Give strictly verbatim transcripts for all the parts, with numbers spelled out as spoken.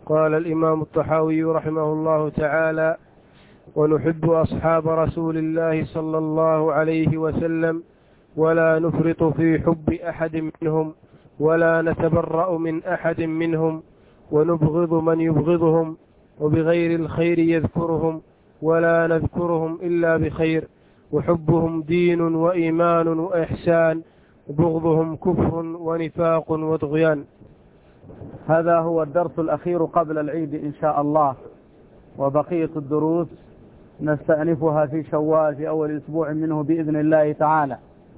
قال الإمام الطحاوي رحمه الله تعالى: ونحب أصحاب رسول الله صلى الله عليه وسلم ولا نفرط في حب أحد منهم ولا نتبرأ من أحد منهم ونبغض من يبغضهم وبغير الخير يذكرهم ولا نذكرهم إلا بخير، وحبهم دين وإيمان وإحسان، وبغضهم كفر ونفاق وطغيان. هذا هو الدرس الأخير قبل العيد إن شاء الله، وبقية الدروس نستأنفها في شوال في أول أسبوع منه بإذن الله تعالى.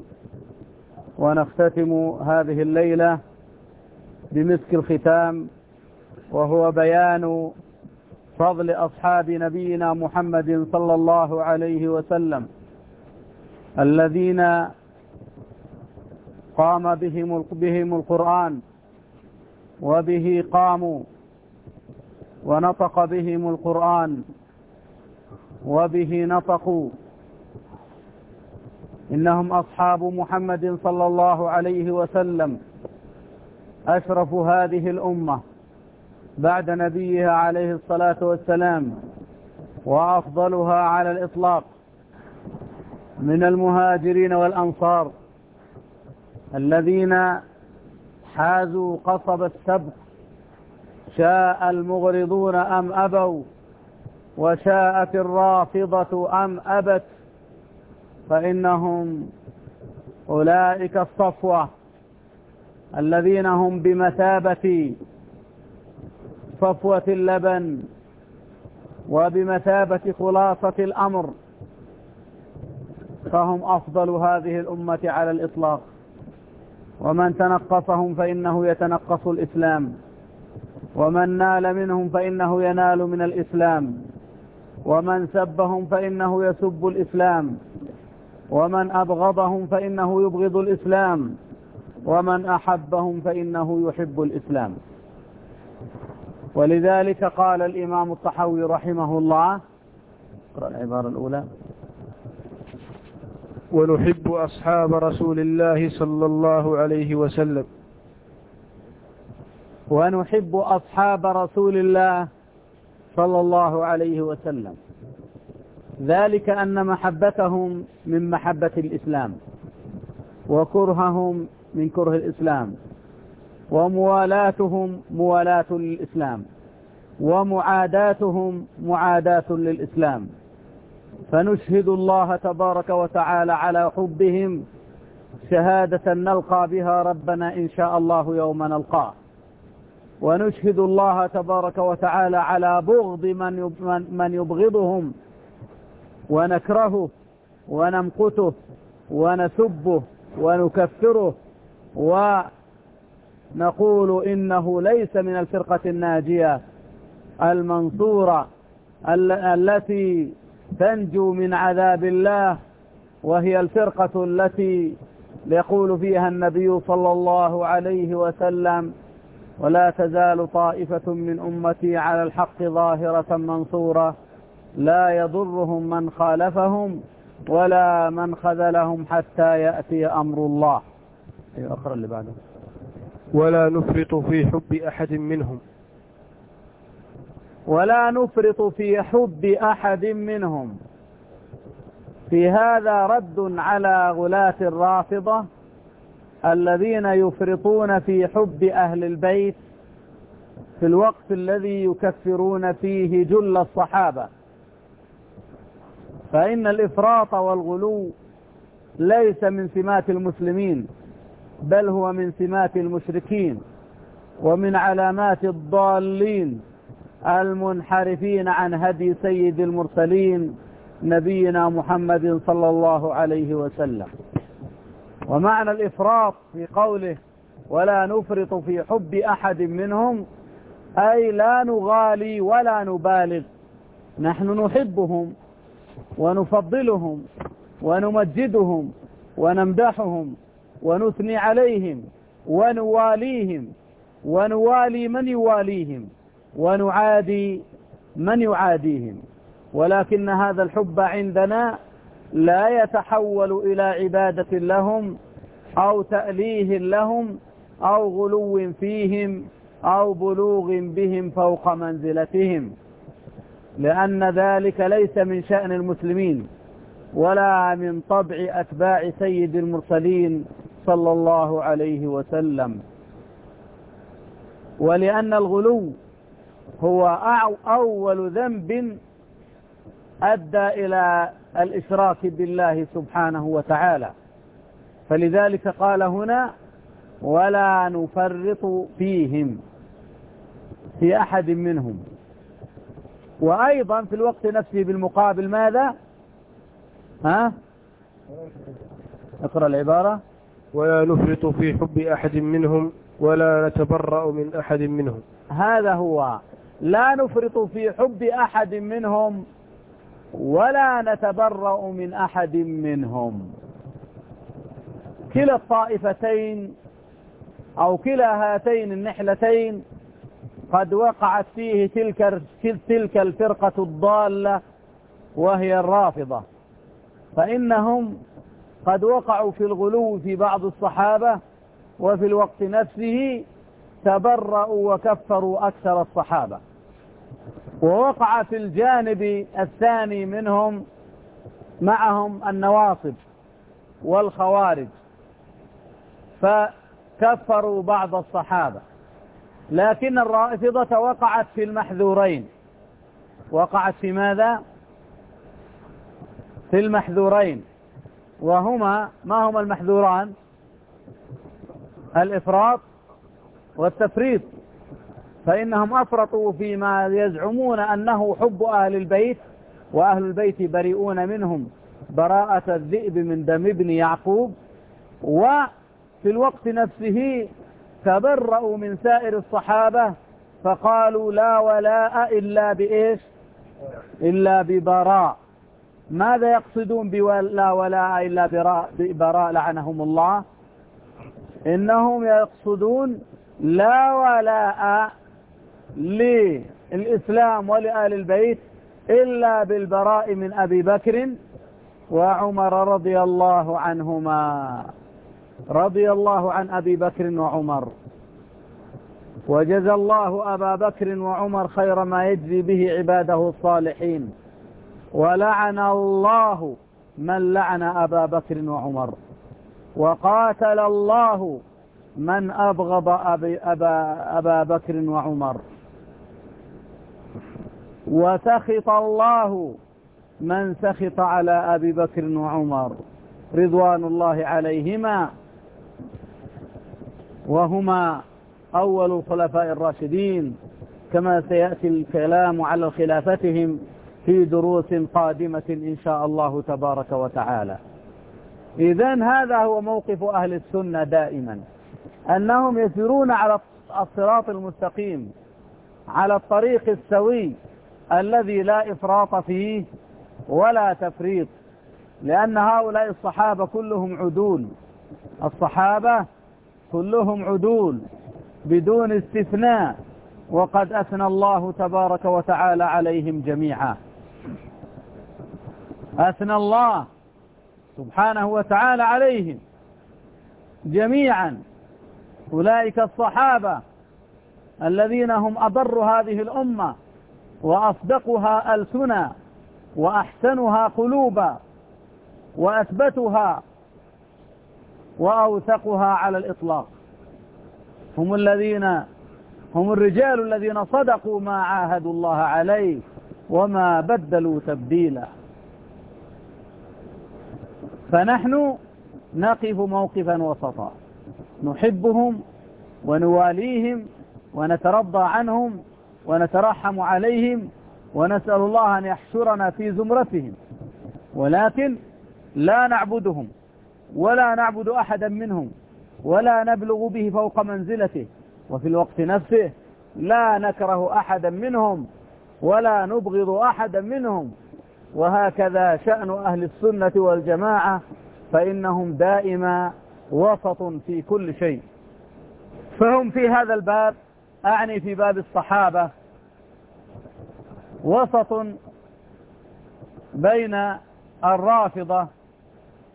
ونختتم هذه الليلة بمسك الختام، وهو بيان فضل أصحاب نبينا محمد صلى الله عليه وسلم الذين قام بهم بهم القرآن وبه قاموا، ونطق بهم القرآن وبه نطقوا. إنهم أصحاب محمد صلى الله عليه وسلم أشرف هذه الأمة بعد نبيها عليه الصلاة والسلام، وأفضلها على الإطلاق من المهاجرين والأنصار الذين حازوا قصب السبق، شاء المغرضون أم أبوا، وشاءت الرافضة أم أبت، فإنهم أولئك الصفوة الذين هم بمثابة صفوة اللبن وبمثابة خلاصة الأمر، فهم أفضل هذه الأمة على الإطلاق. ومن تنقصهم فإنه يتنقص الإسلام، ومن نال منهم فإنه ينال من الإسلام، ومن سبهم فإنه يسب الإسلام، ومن أبغضهم فإنه يبغض الإسلام، ومن أحبهم فإنه يحب الإسلام. ولذلك قال الإمام الطحاوي رحمه الله، اقرأ العبارة الأولى: ونحب أصحاب رسول الله صلى الله عليه وسلم. ونحب أصحاب رسول الله صلى الله عليه وسلم، ذلك أن محبتهم من محبة الإسلام، وكرههم من كره الإسلام، وموالاتهم موالاة للإسلام، ومعاداتهم معاداة للإسلام. فنشهد الله تبارك وتعالى على حبهم شهادة نلقى بها ربنا إن شاء الله يوم نلقاه، ونشهد الله تبارك وتعالى على بغض من من يبغضهم ونكرهه ونمقته ونسبه ونكفره، ونقول إنه ليس من الفرقة الناجية المنصورة التي تنجو من عذاب الله، وهي الفرقة التي يقول فيها النبي صلى الله عليه وسلم: ولا تزال طائفة من أمتي على الحق ظاهرة منصورة لا يضرهم من خالفهم ولا من خذلهم حتى يأتي أمر الله. أخرى اللي بعده: ولا نفرط في حب أحد منهم. ولا نفرط في حب أحد منهم. في هذا رد على غلاة الرافضة الذين يفرطون في حب أهل البيت في الوقت الذي يكفرون فيه جل الصحابة. فإن الإفراط والغلو ليس من سمات المسلمين، بل هو من سمات المشركين، ومن علامات الضالين المنحرفين عن هدي سيد المرسلين نبينا محمد صلى الله عليه وسلم. ومعنى الإفراط في قوله ولا نفرط في حب أحد منهم، أي لا نغالي ولا نبالغ، نحن نحبهم ونفضلهم ونمجدهم ونمدحهم ونثني عليهم ونواليهم ونوالي من يواليهم ونعادي من يعاديهم، ولكن هذا الحب عندنا لا يتحول إلى عبادة لهم أو تأليه لهم أو غلو فيهم أو بلوغ بهم فوق منزلتهم، لأن ذلك ليس من شأن المسلمين ولا من طبع أتباع سيد المرسلين صلى الله عليه وسلم. ولأن الغلو هو أول ذنب أدى إلى الإشراك بالله سبحانه وتعالى، فلذلك قال هنا ولا نفرط فيهم في أحد منهم. وأيضا في الوقت نفسه بالمقابل ماذا؟ ها؟ اقرأ العبارة. ولا نفرط في حب أحد منهم ولا نتبرأ من أحد منهم. هذا هو، لا نفرط في حب أحد منهم ولا نتبرأ من أحد منهم. كلا الطائفتين أو كلا هاتين النحلتين قد وقعت فيه تلك تلك الفرقة الضالة وهي الرافضة، فإنهم قد وقعوا في الغلو في بعض الصحابة، وفي الوقت نفسه تبرأوا وكفروا أكثر الصحابة. ووقع في الجانب الثاني منهم معهم النواصب والخوارج، فكفروا بعض الصحابة. لكن الرافضة وقعت في المحذورين. وقعت في ماذا؟ في المحذورين، وهما ما هما المحذوران؟ الإفراط والتفريط، فإنهم أفرطوا فيما يزعمون أنه حب أهل البيت، وأهل البيت بريئون منهم براءة الذئب من دم ابن يعقوب، وفي الوقت نفسه تبرأوا من سائر الصحابة فقالوا لا ولاء إلا بإيش؟ إلا ببراء. ماذا يقصدون بلا ولاء إلا ببراء لعنهم الله؟ إنهم يقصدون لا ولاء للإسلام ولآل البيت إلا بالبراء من أبي بكر وعمر رضي الله عنهما، رضي الله عن أبي بكر وعمر، وجزى الله أبا بكر وعمر خير ما يجزي به عباده الصالحين، ولعن الله من لعن أبا بكر وعمر، وقاتل الله من أبغض أبي أبا, أبا بكر وعمر، وسخط الله من سخط على أبي بكر وعمر رضوان الله عليهما، وهما أول الخلفاء الراشدين، كما سيأتي الكلام على خلافتهم في دروس قادمة إن شاء الله تبارك وتعالى. إذن هذا هو موقف أهل السنة دائما، أنهم يسيرون على الصراط المستقيم، على الطريق السوي الذي لا إفراط فيه ولا تفريط، لأن هؤلاء الصحابة كلهم عدول، الصحابة كلهم عدول بدون استثناء، وقد أثنى الله تبارك وتعالى عليهم جميعا. أثنى الله سبحانه وتعالى عليهم جميعا. أولئك الصحابة الذين هم أبر هذه الأمة وأصدقها ألسنا وأحسنها قلوبا وأثبتها وأوثقها على الإطلاق، هم الذين هم الرجال الذين صدقوا ما عاهدوا الله عليه وما بدلوا تبديلا. فنحن نقف موقفا وسطا، نحبهم ونواليهم ونترضى عنهم ونترحم عليهم ونسأل الله أن يحشرنا في زمرتهم، ولكن لا نعبدهم ولا نعبد أحدا منهم ولا نبلغ به فوق منزلته، وفي الوقت نفسه لا نكره أحدا منهم ولا نبغض أحدا منهم. وهكذا شأن أهل السنة والجماعة، فإنهم دائما وسط في كل شيء. فهم في هذا الباب، أعني في باب الصحابة، وسط بين الرافضة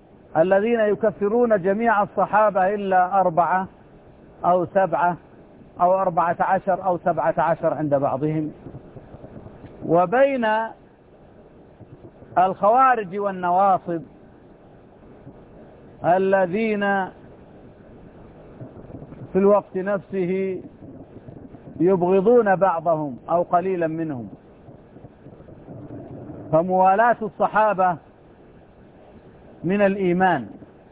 الذين يكفرون جميع الصحابة إلا أربعة أو سبعة أو أربعة عشر أو سبعة عشر عند بعضهم. وبين الخوارج والنواصب الذين في الوقت نفسه يبغضون بعضهم أو قليلا منهم، فموالاة الصحابة من الإيمان،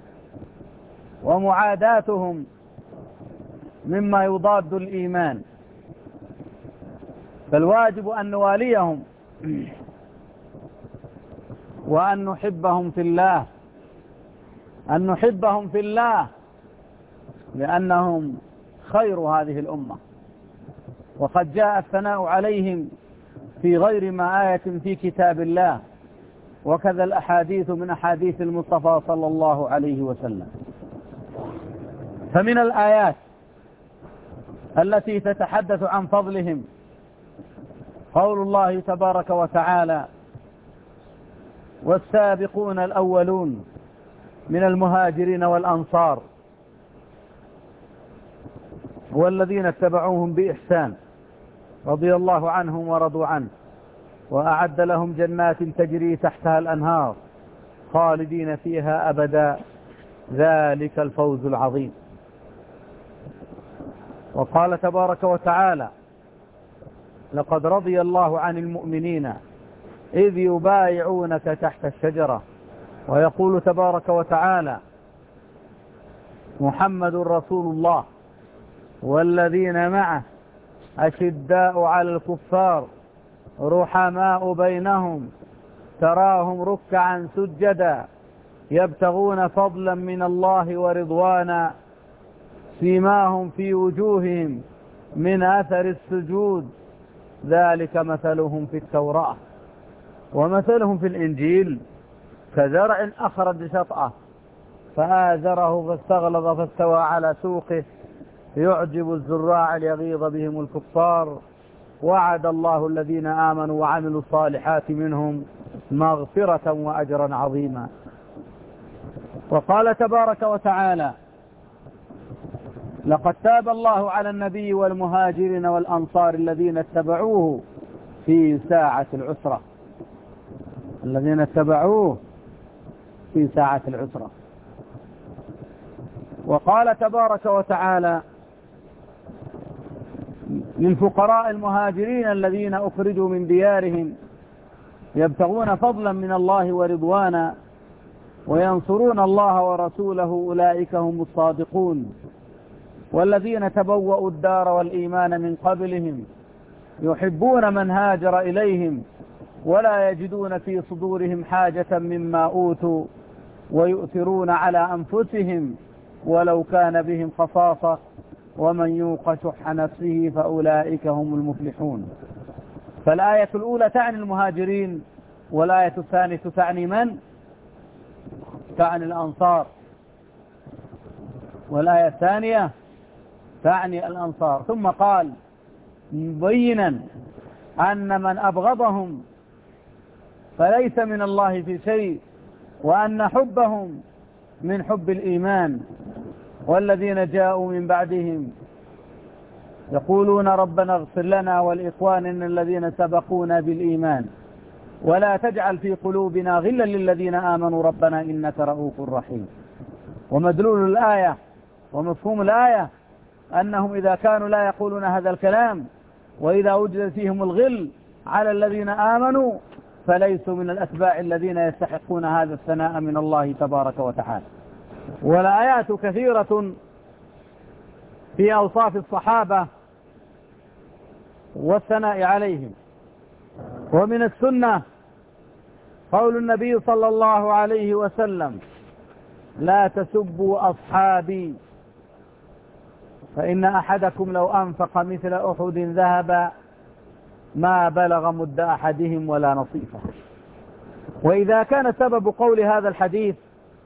ومعاداتهم مما يضاد الإيمان، فالواجب أن نواليهم وأن نحبهم في الله، أن نحبهم في الله لأنهم خير هذه الأمة، وقد جاء الثناء عليهم في غير ما آية في كتاب الله، وكذا الأحاديث من أحاديث المصطفى صلى الله عليه وسلم. فمن الآيات التي تتحدث عن فضلهم قول الله تبارك وتعالى: والسابقون الأولون من المهاجرين والأنصار والذين اتبعوهم بإحسان رضي الله عنهم ورضوا عنه وأعد لهم جنات تجري تحتها الأنهار خالدين فيها أبدا ذلك الفوز العظيم. وقال تبارك وتعالى: لقد رضي الله عن المؤمنين إذ يبايعونك تحت الشجرة. ويقول تبارك وتعالى: محمد رسول الله والذين معه أشداء على الكفار رحماء بينهم تراهم ركعا سجدا يبتغون فضلا من الله ورضوانا سيماهم في وجوههم من أثر السجود ذلك مثلهم في التوراة ومثلهم في الإنجيل كزرع أخرج شطأه فآزره فاستغلظ فاستوى على سوقه يعجب الزراع ليغيظ بهم الكفار وعد الله الذين آمنوا وعملوا الصالحات منهم مغفرة وأجرا عظيما. وقال تبارك وتعالى: لقد تاب الله على النبي والمهاجرين والأنصار الذين اتبعوه في ساعة العسرة الذين اتبعوه في ساعة العسرة. وقال تبارك وتعالى: للفقراء المهاجرين الذين أخرجوا من ديارهم يبتغون فضلا من الله ورضوانا وينصرون الله ورسوله أولئك هم الصادقون والذين تبوأوا الدار والإيمان من قبلهم يحبون من هاجر إليهم ولا يجدون في صدورهم حاجة مما أوتوا ويؤثرون على أنفسهم ولو كان بهم خصاصة ومن يوق شح نفسه فأولئك هم المفلحون. فالآية الأولى تعني المهاجرين، والآية الثانية تعني من؟ تعني الأنصار، والآية الثانية تعني الأنصار. ثم قال مبينا أن من أبغضهم فليس من الله في شيء وأن حبهم من حب الإيمان. والذين جاءوا من بعدهم يقولون ربنا اغفر لنا ولإخواننا الذين سبقونا بالإيمان ولا تجعل في قلوبنا غلا للذين آمنوا ربنا إنك رؤوف رحيم. ومدلول الآية ومفهوم الآية أنهم إذا كانوا لا يقولون هذا الكلام وإذا وجد فيهم الغل على الذين آمنوا فليسوا من الأتباع الذين يستحقون هذا الثناء من الله تبارك وتعالى. والآيات كثيرة في أوصاف الصحابة والثناء عليهم. ومن السنة قول النبي صلى الله عليه وسلم: لا تسبوا أصحابي فإن أحدكم لو أنفق مثل أحد ذهبا ما بلغ مد أحدهم ولا نصيفه. وإذا كان سبب قول هذا الحديث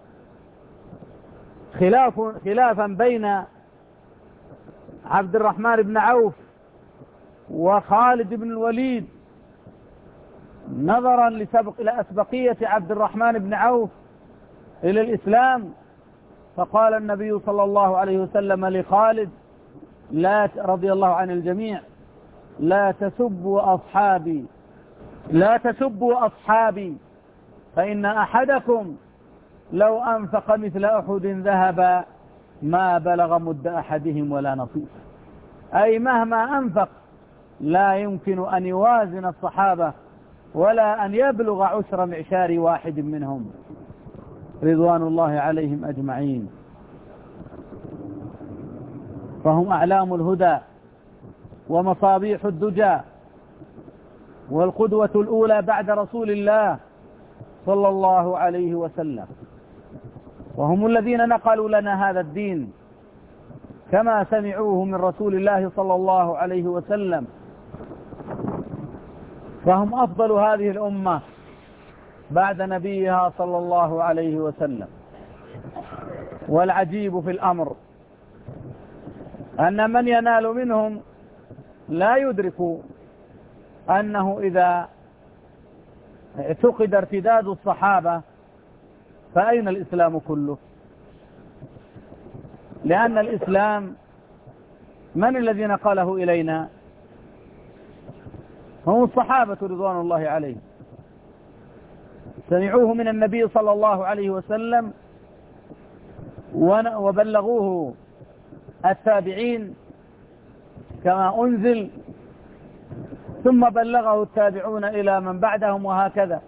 خلاف خلافا بين عبد الرحمن بن عوف وخالد بن الوليد نظرا لسبق إلى أسبقية عبد الرحمن بن عوف إلى الإسلام، فقال النبي صلى الله عليه وسلم لخالد: لا رضي الله عن الجميع: لا تسبوا أصحابي لا تسبوا أصحابي فإن أحدكم لو أنفق مثل أحد ذهبا ما بلغ مد أحدهم ولا نصيف. أي مهما أنفق لا يمكن أن يوازن الصحابة ولا أن يبلغ عشر معشار واحد منهم رضوان الله عليهم أجمعين. فهم أعلام الهدى ومصابيح الدجى والقدوة الأولى بعد رسول الله صلى الله عليه وسلم، وهم الذين نقلوا لنا هذا الدين كما سمعوه من رسول الله صلى الله عليه وسلم. فهم أفضل هذه الأمة بعد نبيها صلى الله عليه وسلم. والعجيب في الأمر أن من ينال منهم لا يدرك أنه إذا اعتقد ارتداد الصحابة فأين الإسلام كله؟ لأن الإسلام من الذي نقله إلينا؟ هم الصحابة رضوان الله عليهم، سمعوه من النبي صلى الله عليه وسلم وبلغوه التابعين كما أنزل، ثم بلغه التابعون إلى من بعدهم وهكذا.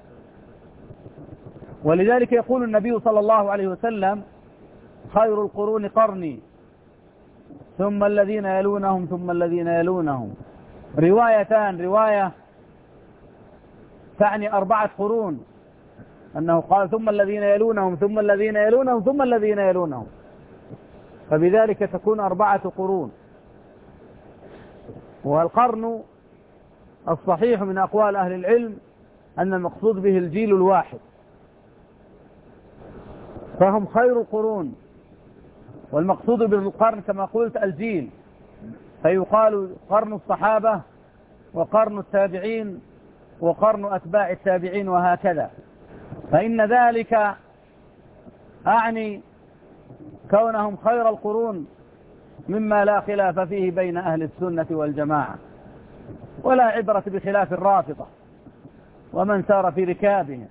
ولذلك يقول النبي صلى الله عليه وسلم: خير القرون قرني ثم الذين يلونهم ثم الذين يلونهم. روايتان، رواية تعني أربعة قرون، أنه قال ثم الذين يلونهم ثم الذين يلونهم ثم الذين يلونهم، فبذلك تكون أربعة قرون. والقرن الصحيح من أقوال أهل العلم أن المقصود به الجيل الواحد، فهم خير القرون، والمقصود بالقرن كما قلت الجيل، فيقال قرن الصحابة وقرن التابعين وقرن أتباع التابعين وهكذا. فإن ذلك أعني كونهم خير القرون مما لا خلاف فيه بين أهل السنة والجماعة، ولا عبرة بخلاف الرافضة ومن سار في ركابهم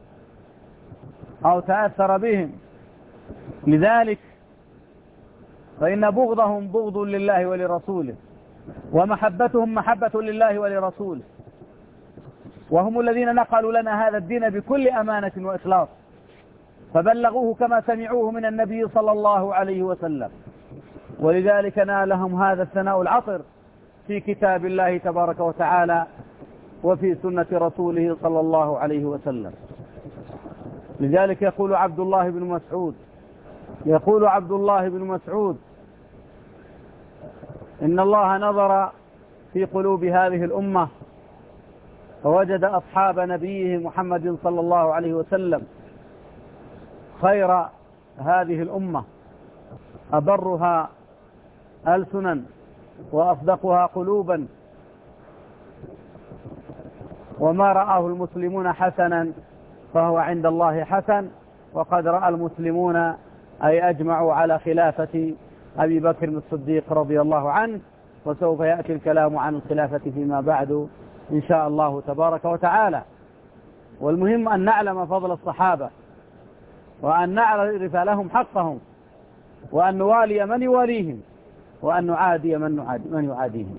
أو تأثر بهم. لذلك فإن بغضهم بغض لله ولرسوله، ومحبتهم محبة لله ولرسوله، وهم الذين نقلوا لنا هذا الدين بكل أمانة وإخلاص، فبلغوه كما سمعوه من النبي صلى الله عليه وسلم. ولذلك نالهم هذا الثناء العطر في كتاب الله تبارك وتعالى وفي سنة رسوله صلى الله عليه وسلم. لذلك يقول عبد الله بن مسعود يقول عبد الله بن مسعود إن الله نظر في قلوب هذه الأمة فوجد أصحاب نبيه محمد صلى الله عليه وسلم خير هذه الأمة، أبرها ألسنا وأصدقها قلوبا، وما رآه المسلمون حسنا فهو عند الله حسن، وقد رأى المسلمون أي أجمعوا على خلافة أبي بكر الصديق رضي الله عنه، وسوف يأتي الكلام عن الخلافة فيما بعد إن شاء الله تبارك وتعالى. والمهم أن نعلم فضل الصحابة، وأن نعرف لهم حقهم، وأن نوالي من يواليهم، وأن نعادي من, نعادي من يعاديهم،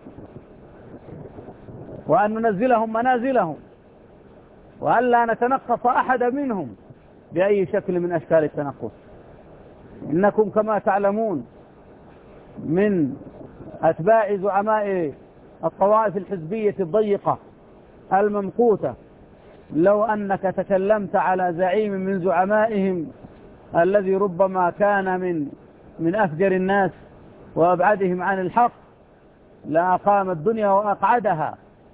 وأن ننزلهم منازلهم، وأن لا نتنقص أحد منهم بأي شكل من أشكال التنقص. إنكم كما تعلمون من أتباع زعماء الطوائف الحزبية الضيقة الممقوتة، لو أنك تكلمت على زعيم من زعمائهم الذي ربما كان من من أفجر الناس وأبعدهم عن الحق لأقام الدنيا وأقعدها.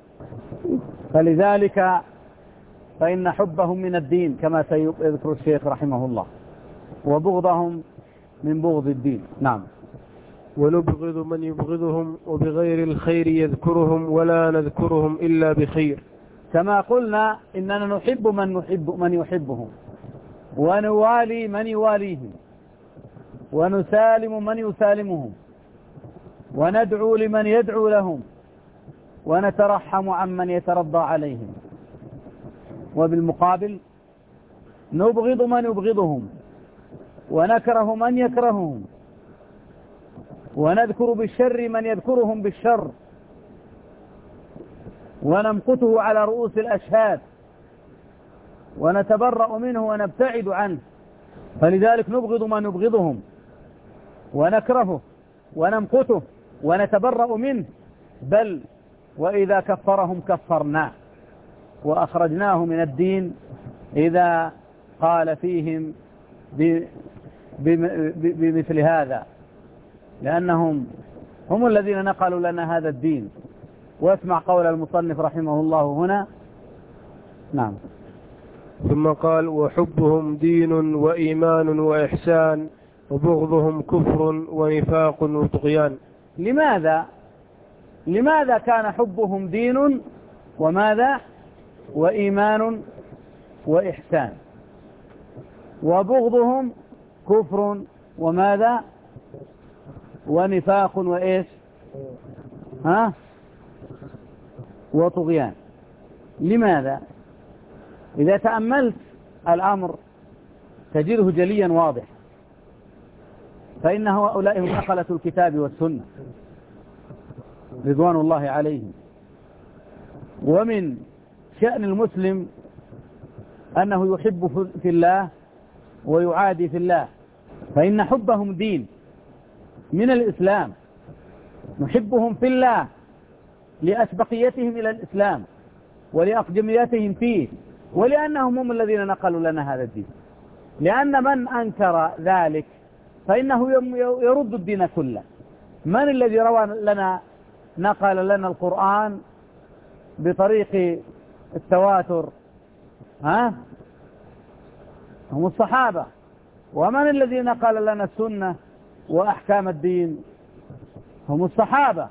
فلذلك فإن حبهم من الدين كما سيذكر الشيخ رحمه الله، وبغضهم من بغض الدين. نعم. ونبغض من يبغضهم وبغير الخير يذكرهم ولا نذكرهم إلا بخير. كما قلنا إننا نحب من نحب من يحبهم، ونوالي من يواليهم، ونسالم من يسالمهم، وندعو لمن يدعو لهم ونترحم عمن يترضى عليهم، وبالمقابل نبغض من يبغضهم ونكره من يكرههم ونذكر بالشر من يذكرهم بالشر ونمقته على رؤوس الأشهاد ونتبرأ منه ونبتعد عنه. فلذلك نبغض من يبغضهم ونكرهه ونمقته ونتبرأ منه، بل وإذا كفرهم كفرناه وأخرجناه من الدين إذا قال فيهم بمثل هذا، لأنهم هم الذين نقلوا لنا هذا الدين. واسمع قول المصنف رحمه الله هنا. نعم. ثم قال: وحبهم دين وإيمان وإحسان وبغضهم كفر ونفاق وطغيان. لماذا لماذا كان حبهم دين وماذا وإيمان وإحسان، وبغضهم كفر وماذا ونفاق وإيش ها وطغيان؟ لماذا؟ إذا تأملت الأمر تجده جليا واضح، فإن هؤلاء هم نقلة الكتاب والسنة رضوان الله عليهم. ومن شأن المسلم أنه يحب في الله ويعادي في الله، فإن حبهم دين من الإسلام. نحبهم في الله لأسبقيتهم إلى الإسلام ولأقدميتهم فيه، ولأنهم هم الذين نقلوا لنا هذا الدين. لأن من أنكر ذلك فإنه يرد الدين كله. من الذي روى لنا نقل لنا القرآن بطريق التواتر؟ ها هم الصحابة. ومن الذي نقل لنا السنة وأحكام الدين؟ هم الصحابة.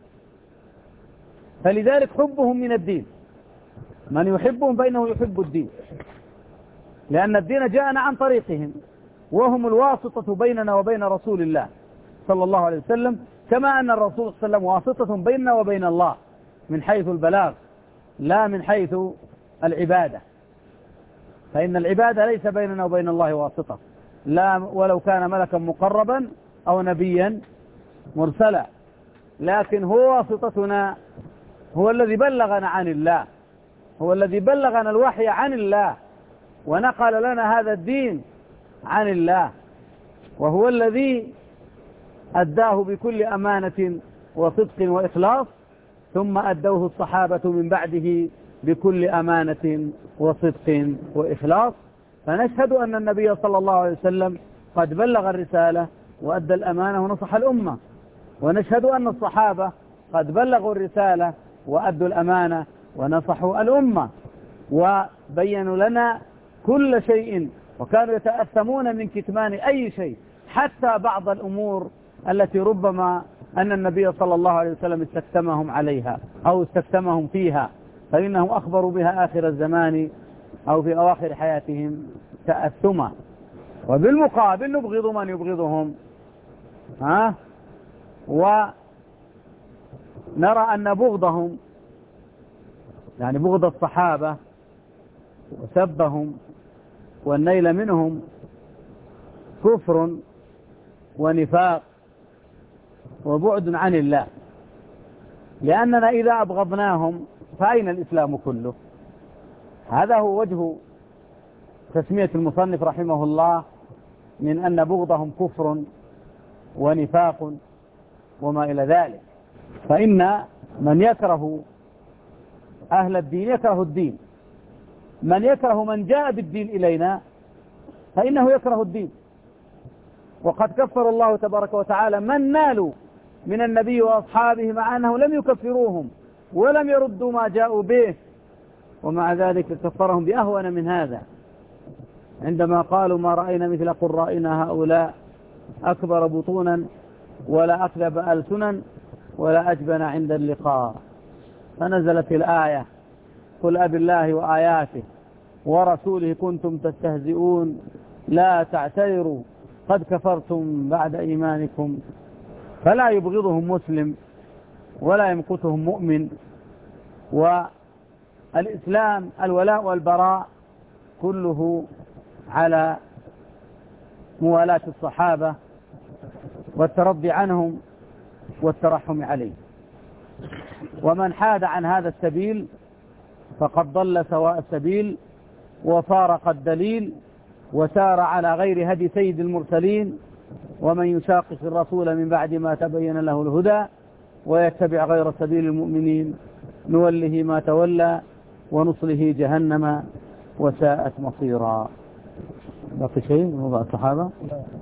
فلذلك حبهم من الدين. من يحبهم فإنه يحب الدين، لأن الدين جاءنا عن طريقهم، وهم الواسطة بيننا وبين رسول الله صلى الله عليه وسلم، كما أن الرسول صلى الله عليه وسلم واسطة بيننا وبين الله من حيث البلاغ لا من حيث العبادة. فإن العبادة ليس بيننا وبين الله واسطة، لا ولو كان ملكا مقربا أو نبيا مرسلا، لكن هو واسطتنا، هو الذي بلغنا عن الله، هو الذي بلغنا الوحي عن الله ونقل لنا هذا الدين عن الله، وهو الذي أداه بكل أمانة وصدق وإخلاص، ثم أدوه الصحابة من بعده بكل أمانة وصدق وإخلاص. فنشهد أن النبي صلى الله عليه وسلم قد بلغ الرسالة وأدى الأمانة ونصح الأمة، ونشهد أن الصحابة قد بلغوا الرسالة وأدوا الأمانة ونصحوا الأمة وبينوا لنا كل شيء، وكانوا يتأثمون من كتمان أي شيء، حتى بعض الأمور التي ربما أن النبي صلى الله عليه وسلم استكتمهم عليها أو استكتمهم فيها، فإنهم أخبروا بها آخر الزمان أو في أواخر حياتهم تأثما. وبالمقابل نبغض من يبغضهم، ها ونرى أن بغضهم يعني بغض الصحابة وسبهم والنيل منهم كفر ونفاق وبعد عن الله، لأننا إذا أبغضناهم فأين الإسلام كله؟ هذا هو وجه تسمية المصنف رحمه الله من أن بغضهم كفر ونفاق وما إلى ذلك. فإن من يكره أهل الدين يكره الدين، من يكره من جاء بالدين إلينا فإنه يكره الدين. وقد كفر الله تبارك وتعالى من نالوا من النبي وأصحابه مع أنه لم يكفروهم ولم يردوا ما جاءوا به، ومع ذلك كفرهم بأهون من هذا عندما قالوا ما رأينا مثل قرائنا هؤلاء أكبر بطونا ولا أكذب ألسنا ولا أجبن عند اللقاء. فنزلت الآية قل أبي الله وآياته ورسوله كنتم تستهزئون لا تعتذروا قد كفرتم بعد إيمانكم فلا يبغضهم مسلم ولا يمقتهم مؤمن. والإسلام الولاء والبراء كله على موالاة الصحابة والترضي عنهم والترحم عليه، ومن حاد عن هذا السبيل فقد ضل سواء السبيل وفارق الدليل وسار على غير هدي سيد المرسلين. ومن يشاقق الرسول من بعد ما تبين له الهدى ويتبع غير سبيل المؤمنين نوله ما تولى ونصله جهنم وساءت مصيرا. باقي شيء من موضوع الصحابة؟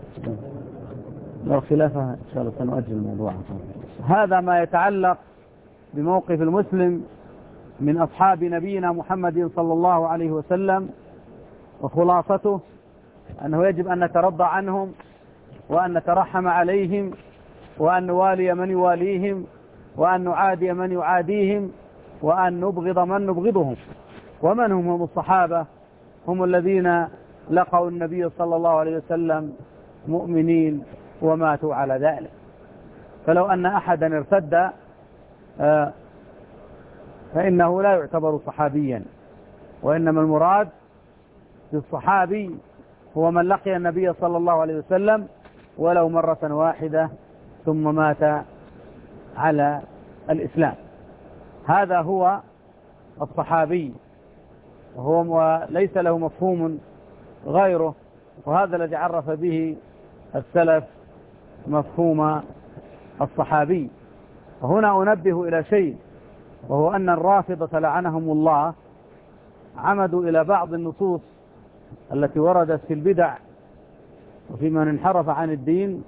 لو خلافه إن شاء الله سنؤجل الموضوع. هذا ما يتعلق بموقف المسلم من أصحاب نبينا محمد صلى الله عليه وسلم، وخلاصته أنه يجب أن نترضى عنهم وأن نترحم عليهم وأن نوالي من يواليهم وأن نعادي من يعاديهم وأن نبغض من نبغضهم. ومن هم هم الصحابة؟ هم الذين لقوا النبي صلى الله عليه وسلم مؤمنين وماتوا على ذلك. فلو أن أحدا ارتد فإنه لا يعتبر صحابيا، وإنما المراد بالصحابي هو من لقي النبي صلى الله عليه وسلم ولو مرة واحدة ثم مات على الإسلام. هذا هو الصحابي، وهو ليس له مفهوم غيره، وهذا الذي عرف به السلف مفهوم الصحابي. وهنا أنبه إلى شيء، وهو أن الرافضة لعنهم الله عمدوا إلى بعض النصوص التي وردت في البدع وفي من انحرف عن الدين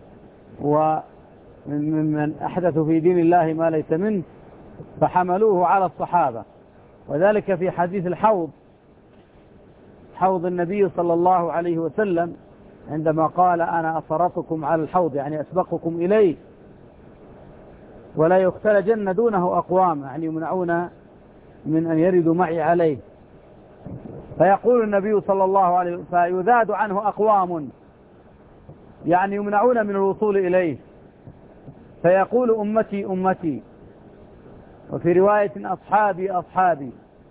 ومن أحدث في دين الله ما ليس منه، فحملوه على الصحابة. وذلك في حديث الحوض، حوض النبي صلى الله عليه وسلم، عندما قال أنا أصرفكم على الحوض يعني أسبقكم إليه، ولا يختلجن دونه أقوام يعني يمنعون من أن يردوا معي عليه. فيقول النبي صلى الله عليه وسلم فيذاد عنه أقوام يعني يمنعون من الوصول إليه، فيقول أمتي أمتي، وفي رواية أصحابي أصحابي.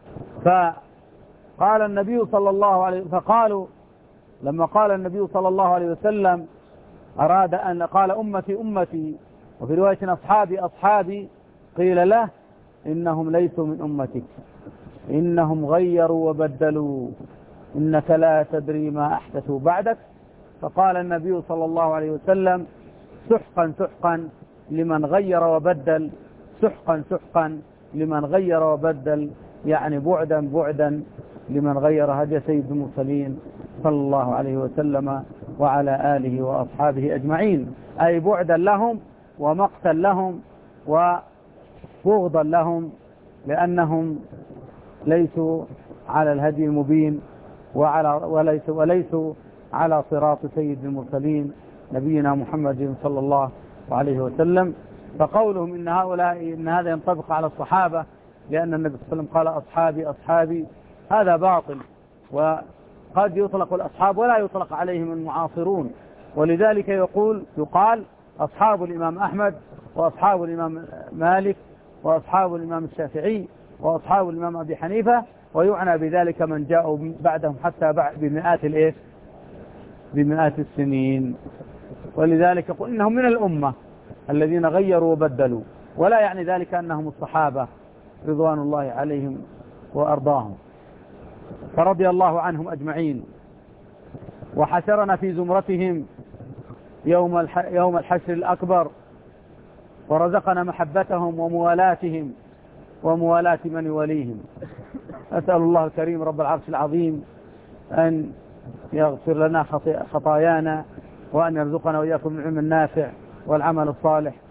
فقال النبي صلى الله عليه فقالوا لما قال النبي صلى الله عليه وسلم أراد أن قال أمتي أمتي، وفي رواية أصحابي أصحابي، قيل له إنهم ليسوا من أمتك، إنهم غيروا وبدلوا، إنك لا تدري ما أحدثوا بعدك. فقال النبي صلى الله عليه وسلم سحقا سحقا لمن غير وبدل، سحقا سحقا لمن غير وبدل، يعني بعدا بعدا لمن غير هدي سيد المرسلين صلى الله عليه وسلم وعلى آله وأصحابه أجمعين، أي بعدا لهم ومقتا لهم وبغضا لهم، لأنهم ليسوا على الهدي المبين وعلى وليسوا, وليسوا على صراط سيد المرسلين نبينا محمد صلى الله عليه وسلم. فقولهم إن هؤلاء إن هذا ينطبق على الصحابة لأن النبي صلى الله عليه وسلم قال أصحابي أصحابي، هذا باطل، وقد يطلق الأصحاب ولا يطلق عليهم المعاصرون. ولذلك يقول يقال أصحاب الإمام أحمد وأصحاب الإمام مالك وأصحاب الإمام الشافعي وأصحاب الإمام أبي حنيفة، ويعنى بذلك من جاءوا بعدهم حتى بعد بمئات الإيه بمئات السنين. ولذلك يقول إنهم من الأمة الذين غيروا وبدلوا، ولا يعني ذلك أنهم الصحابة رضوان الله عليهم وأرضاهم. فرضي الله عنهم أجمعين، وحشرنا في زمرتهم يوم يوم الحشر الأكبر، ورزقنا محبتهم وموالاتهم وموالاة من يوليهم. أسأل الله الكريم رب العرش العظيم أن يغفر لنا خطايانا، وأن يرزقنا وإياكم العلم النافع والعمل الصالح،